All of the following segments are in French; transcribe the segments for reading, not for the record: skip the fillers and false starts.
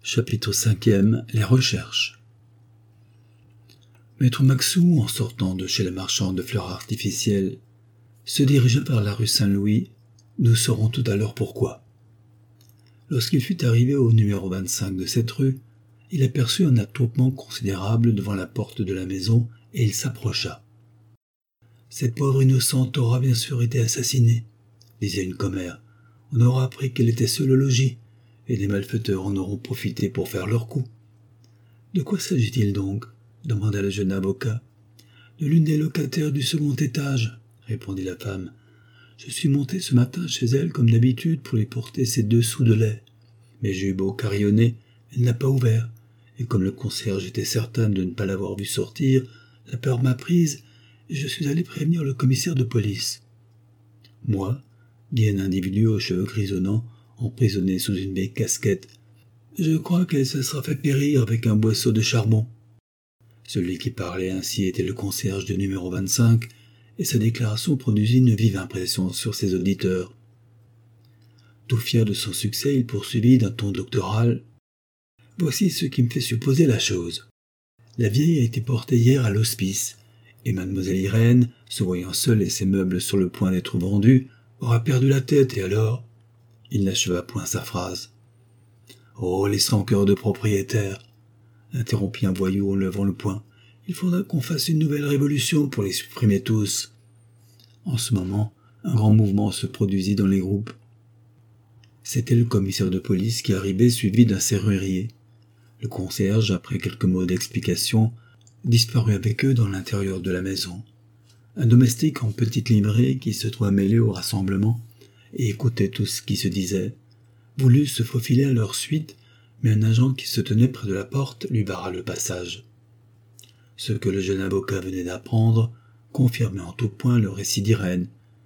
Chapitre 5e. Les recherches. Maître Maxou, en sortant de chez le marchand de fleurs artificielles, se dirigea vers la rue Saint-Louis. Nous saurons tout à l'heure pourquoi. Lorsqu'il fut arrivé au numéro 25 de cette rue, il aperçut un attroupement considérable devant la porte de la maison et il s'approcha. « Cette pauvre innocente aura bien sûr été assassinée, » disait une commère. « On aura appris qu'elle était seule au logis, et les malfaiteurs en auront profité pour faire leur coup. »« De quoi s'agit-il donc ?» demanda le jeune avocat. « De l'une des locataires du second étage, » répondit la femme. « Je suis monté ce matin chez elle comme d'habitude pour lui porter ses 2 sous de lait. Mais j'ai eu beau carillonner, elle n'a pas ouvert, et comme le concierge était certain de ne pas l'avoir vue sortir, la peur m'a prise, et je suis allé prévenir le commissaire de police. »« Moi, » dit un individu aux cheveux grisonnants, emprisonné sous une vieille casquette, « je crois qu'elle se sera fait périr avec un boisseau de charbon. » Celui qui parlait ainsi était le concierge du numéro 25, et sa déclaration produisit une vive impression sur ses auditeurs. Tout fier de son succès, il poursuivit d'un ton doctoral. « Voici ce qui me fait supposer la chose. La vieille a été portée hier à l'hospice, et mademoiselle Irène, se voyant seule et ses meubles sur le point d'être vendus, aura perdu la tête, et alors... » Il n'acheva point sa phrase. « Oh, les 100 cœurs de propriétaires !» interrompit un voyou en levant le poing. « Il faudra qu'on fasse une nouvelle révolution pour les supprimer tous. » En ce moment, un grand mouvement se produisit dans les groupes. C'était le commissaire de police qui arrivait suivi d'un serrurier. Le concierge, après quelques mots d'explication, disparut avec eux dans l'intérieur de la maison. Un domestique en petite livrée qui se trouvait mêlé au rassemblement et écoutait tout ce qui se disait, voulut se faufiler à leur suite, mais un agent qui se tenait près de la porte lui barra le passage. Ce que le jeune avocat venait d'apprendre confirmait en tout point le récit d'Irène.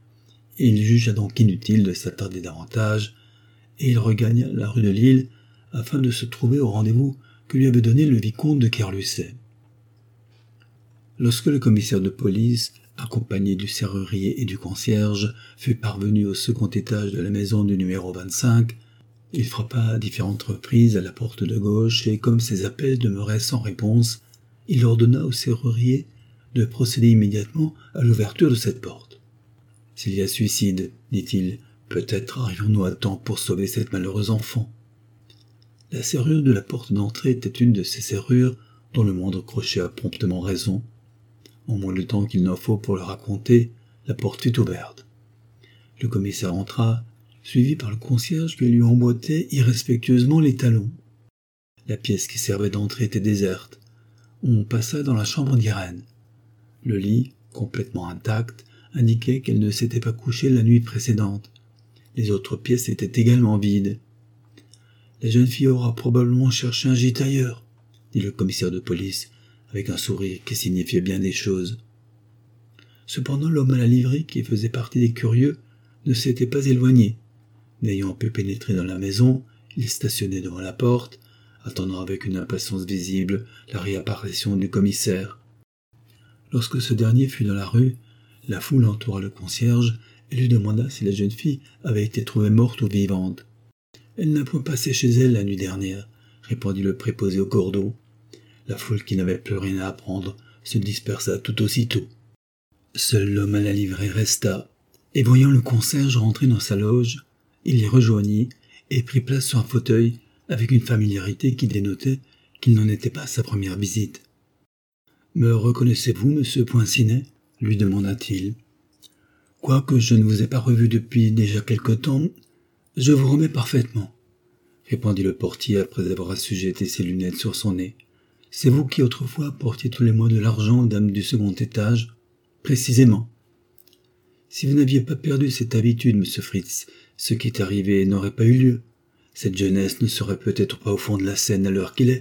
Il jugea donc inutile de s'attarder davantage, et il regagna la rue de Lille afin de se trouver au rendez-vous que lui avait donné le vicomte de Kerlusset. Lorsque le commissaire de police, accompagné du serrurier et du concierge, fut parvenu au second étage de la maison du numéro 25, il frappa à différentes reprises à la porte de gauche et, comme ses appels demeuraient sans réponse, il ordonna au serrurier de procéder immédiatement à l'ouverture de cette porte. « S'il y a suicide, dit-il, peut-être arrivons-nous à temps pour sauver cette malheureuse enfant. » La serrure de la porte d'entrée était une de ces serrures dont le moindre crochet a promptement raison. En moins de temps qu'il n'en faut pour le raconter, la porte fut ouverte. Le commissaire entra, suivi par le concierge qui lui emboîtait irrespectueusement les talons. La pièce qui servait d'entrée était déserte. On passa dans la chambre d'Irène. Le lit, complètement intact, indiquait qu'elle ne s'était pas couchée la nuit précédente. Les autres pièces étaient également vides. « La jeune fille aura probablement cherché un gîte ailleurs, » dit le commissaire de police, avec un sourire qui signifiait bien des choses. Cependant, l'homme à la livrée, qui faisait partie des curieux, ne s'était pas éloigné. N'ayant pu pénétrer dans la maison, il stationnait devant la porte, attendant avec une impatience visible la réapparition du commissaire. Lorsque ce dernier fut dans la rue, la foule entoura le concierge et lui demanda si la jeune fille avait été trouvée morte ou vivante. « Elle n'a point passé chez elle la nuit dernière, » répondit le préposé au cordeau. La foule qui n'avait plus rien à apprendre se dispersa tout aussitôt. Seul l'homme à la livrée resta, et voyant le concierge rentrer dans sa loge, il l'y rejoignit et prit place sur un fauteuil avec une familiarité qui dénotait qu'il n'en était pas à sa première visite. « Me reconnaissez-vous, monsieur Poincinet ?» lui demanda-t-il. « Quoique je ne vous ai pas revu depuis déjà quelque temps, je vous remets parfaitement, » répondit le portier après avoir assujeté ses lunettes sur son nez. « C'est vous qui autrefois portiez tous les mois de l'argent aux dames du second étage ? » ?»« Précisément. »« Si vous n'aviez pas perdu cette habitude, monsieur Fritz, ce qui est arrivé n'aurait pas eu lieu. Cette jeunesse ne serait peut-être pas au fond de la Seine à l'heure qu'il est. »«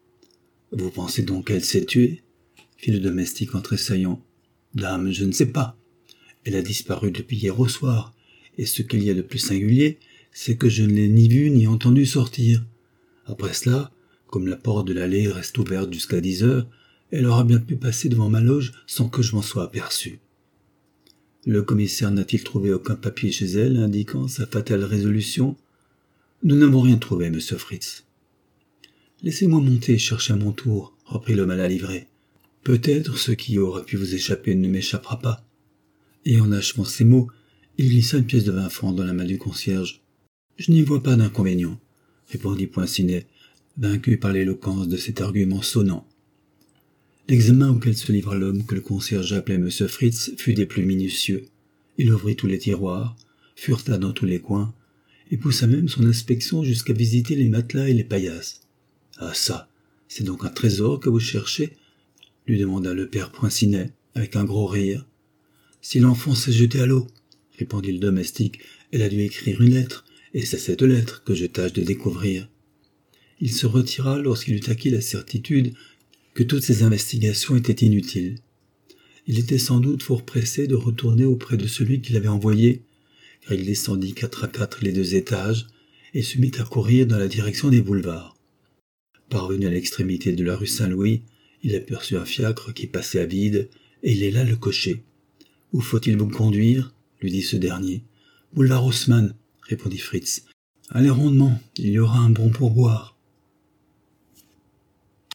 Vous pensez donc qu'elle s'est tuée ?» fit le domestique en tressaillant. « Dame, je ne sais pas. Elle a disparu depuis hier au soir, et ce qu'il y a de plus singulier, c'est que je ne l'ai ni vue ni entendue sortir. Après cela, comme la porte de l'allée reste ouverte jusqu'à 10 heures, elle aura bien pu passer devant ma loge sans que je m'en sois aperçu. » Le commissaire n'a-t-il trouvé aucun papier chez elle indiquant sa fatale résolution ? « Nous n'avons rien trouvé, monsieur Fritz. » « Laissez-moi monter et chercher à mon tour, reprit l'homme à la livrée. Peut-être ce qui aura pu vous échapper ne m'échappera pas. Et en achevant ces mots, il glissa une pièce de 20 francs dans la main du concierge. Je n'y vois pas d'inconvénient, répondit Poinsinet, vaincu par l'éloquence de cet argument sonnant. L'examen auquel se livra l'homme que le concierge appelait M. Fritz fut des plus minutieux. Il ouvrit tous les tiroirs, fureta dans tous les coins, et poussa même son inspection jusqu'à visiter les matelas et les paillasses. « Ah ça, c'est donc un trésor que vous cherchez ?» lui demanda le père Poinsinet, avec un gros rire. « Si l'enfant s'est jeté à l'eau, » répondit le domestique, « elle a dû écrire une lettre, et c'est cette lettre que je tâche de découvrir. » Il se retira lorsqu'il eut acquis la certitude que toutes ces investigations étaient inutiles. Il était sans doute fort pressé de retourner auprès de celui qui l'avait envoyé, car il descendit 4 à 4 les 2 étages et se mit à courir dans la direction des boulevards. Parvenu à l'extrémité de la rue Saint-Louis, il aperçut un fiacre qui passait à vide, et il héla le cocher. « Où faut-il vous conduire ?» lui dit ce dernier. « Boulevard Haussmann, » répondit Fritz. « Allez rondement, il y aura un bon pourboire. »